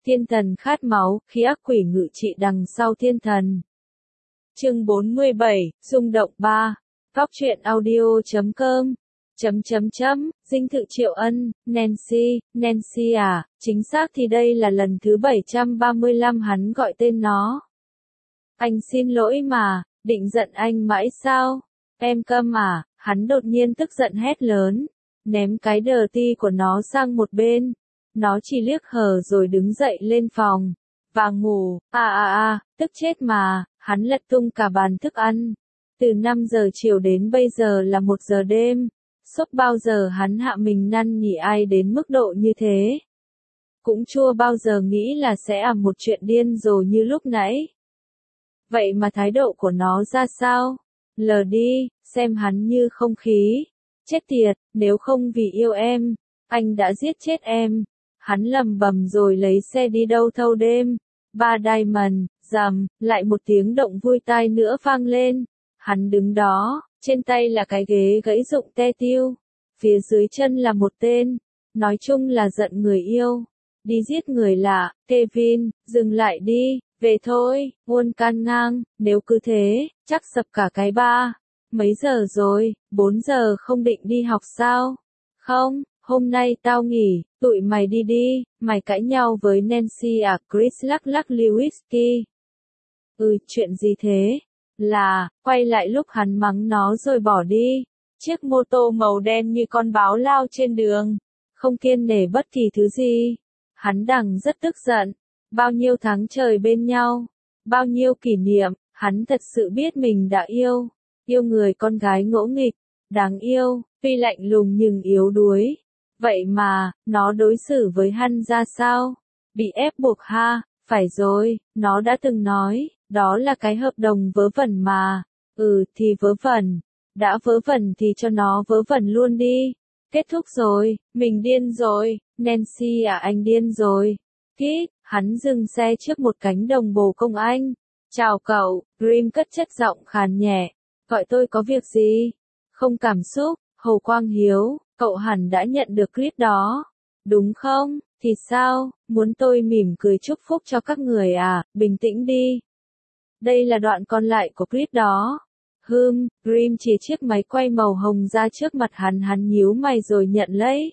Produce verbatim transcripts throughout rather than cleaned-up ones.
Thiên thần khát máu, khi ác quỷ ngự trị đằng sau thiên thần. Chương bốn mươi bảy, rung động ba. Góc truyện audio chấm com. Chấm chấm chấm, dinh thự Triệu Ân, Nancy, Nancy à, chính xác thì đây là lần thứ bảy trăm ba mươi lăm hắn gọi tên nó. Anh xin lỗi mà, định giận anh mãi sao? Em câm à, hắn đột nhiên tức giận hét lớn, ném cái đờ ti của nó sang một bên. Nó chỉ liếc hờ rồi đứng dậy lên phòng. Và ngủ, à à à, tức chết mà, hắn lật tung cả bàn thức ăn. Từ năm giờ chiều đến bây giờ là một giờ đêm. Sốc bao giờ hắn hạ mình năn nỉ ai đến mức độ như thế. Cũng chưa bao giờ nghĩ là sẽ ầm một chuyện điên rồ như lúc nãy. Vậy mà thái độ của nó ra sao? Lờ đi, xem hắn như không khí. Chết tiệt, nếu không vì yêu em, anh đã giết chết em. Hắn lầm bầm rồi lấy xe đi đâu thâu đêm. Ba Diamond, rầm, lại một tiếng động vui tai nữa vang lên. Hắn đứng đó, trên tay là cái ghế gãy rụng te tiêu. Phía dưới chân là một tên. Nói chung là giận người yêu. Đi giết người lạ, Kevin, dừng lại đi, về thôi, Nguồn can ngang, nếu cứ thế, chắc sập cả cái ba. Mấy giờ rồi, bốn giờ không định đi học sao? Không, hôm nay tao nghỉ, tụi mày đi đi, mày cãi nhau với Nancy à? Chris lắc lắc ly whisky. Ừ, chuyện gì thế? Là, quay lại lúc hắn mắng nó rồi bỏ đi. Chiếc mô tô màu đen như con báo lao trên đường. Không kiêng nể bất kỳ thứ gì. Hắn đang rất tức giận. Bao nhiêu tháng trời bên nhau. Bao nhiêu kỷ niệm. Hắn thật sự biết mình đã yêu. Yêu người con gái ngỗ nghịch. Đáng yêu, tuy lạnh lùng nhưng yếu đuối. Vậy mà, nó đối xử với hắn ra sao? Bị ép buộc ha, phải rồi, nó đã từng nói, đó là cái hợp đồng vớ vẩn mà. Ừ thì vớ vẩn, đã vớ vẩn thì cho nó vớ vẩn luôn đi. Kết thúc rồi, mình điên rồi, Nancy à anh điên rồi. Kít, hắn dừng xe trước một cánh đồng bồ công anh. Chào cậu, Dream cất chất giọng khàn nhẹ. Gọi tôi có việc gì? Không cảm xúc, Hồ Quang Hiếu, cậu hẳn đã nhận được clip đó. Đúng không? Thì sao? Muốn tôi mỉm cười chúc phúc cho các người à? Bình tĩnh đi. Đây là đoạn còn lại của clip đó. Hừm, Dream chỉ chiếc máy quay màu hồng ra trước mặt hắn, hắn nhíu mày rồi nhận lấy.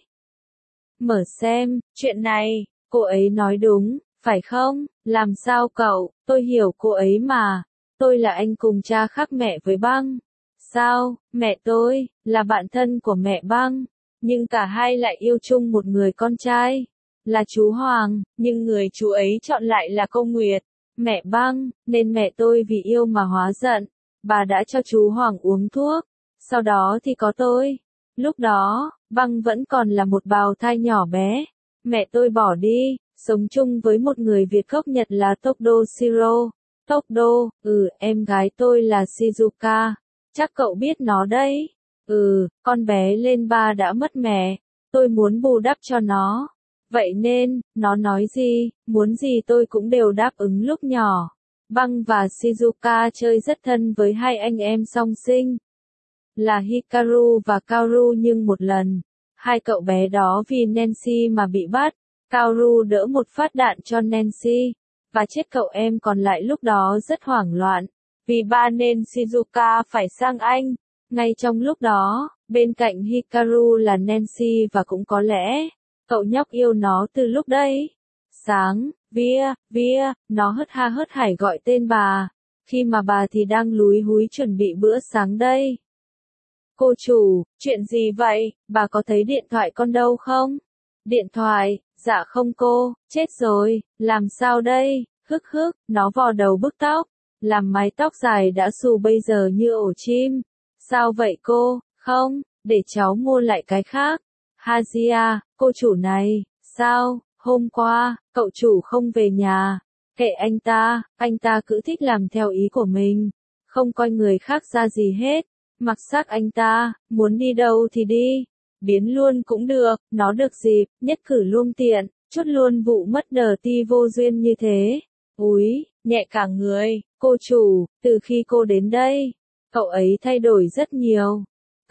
Mở xem, chuyện này, cô ấy nói đúng, phải không? Làm sao cậu? Tôi hiểu cô ấy mà. Tôi là anh cùng cha khác mẹ với Băng. Sao, mẹ tôi, là bạn thân của mẹ Băng. Nhưng cả hai lại yêu chung một người con trai. Là chú Hoàng, nhưng người chú ấy chọn lại là cô Nguyệt. Mẹ Băng, nên mẹ tôi vì yêu mà hóa giận. Bà đã cho chú Hoàng uống thuốc. Sau đó thì có tôi. Lúc đó, Băng vẫn còn là một bào thai nhỏ bé. Mẹ tôi bỏ đi, sống chung với một người Việt gốc Nhật là Tokdo Shiro. Tokdo, ừ, em gái tôi là Shizuka. Chắc cậu biết nó đấy. Ừ, con bé lên ba đã mất mẹ. Tôi muốn bù đắp cho nó. Vậy nên, nó nói gì, muốn gì tôi cũng đều đáp ứng lúc nhỏ. Băng và Shizuka chơi rất thân với hai anh em song sinh. Là Hikaru và Kaoru, nhưng một lần, hai cậu bé đó vì Nancy mà bị bắt. Kaoru đỡ một phát đạn cho Nancy. Và chết cậu em còn lại lúc đó rất hoảng loạn. Vì ba nên Shizuka phải sang Anh. Ngay trong lúc đó, bên cạnh Hikaru là Nancy và cũng có lẽ, cậu nhóc yêu nó từ lúc đấy. Sáng, Via, Via, nó hớt ha hớt hải gọi tên bà. Khi mà bà thì đang lúi húi chuẩn bị bữa sáng đây. Cô chủ, chuyện gì vậy, bà có thấy điện thoại con đâu không? Điện thoại, dạ không cô, chết rồi, làm sao đây, hức hức, nó vò đầu bứt tóc. Làm mái tóc dài đã xù bây giờ như ổ chim. Sao vậy cô? Không, để cháu mua lại cái khác. Hazia, cô chủ này, sao, hôm qua, cậu chủ không về nhà. Kệ anh ta, anh ta cứ thích làm theo ý của mình. Không coi người khác ra gì hết. Mặc xác anh ta, muốn đi đâu thì đi. Biến luôn cũng được, nó được dịp, nhất cử lương tiện, chút luôn vụ mất đờ ti vô duyên như thế. Úi, nhẹ cả người, cô chủ, từ khi cô đến đây, cậu ấy thay đổi rất nhiều.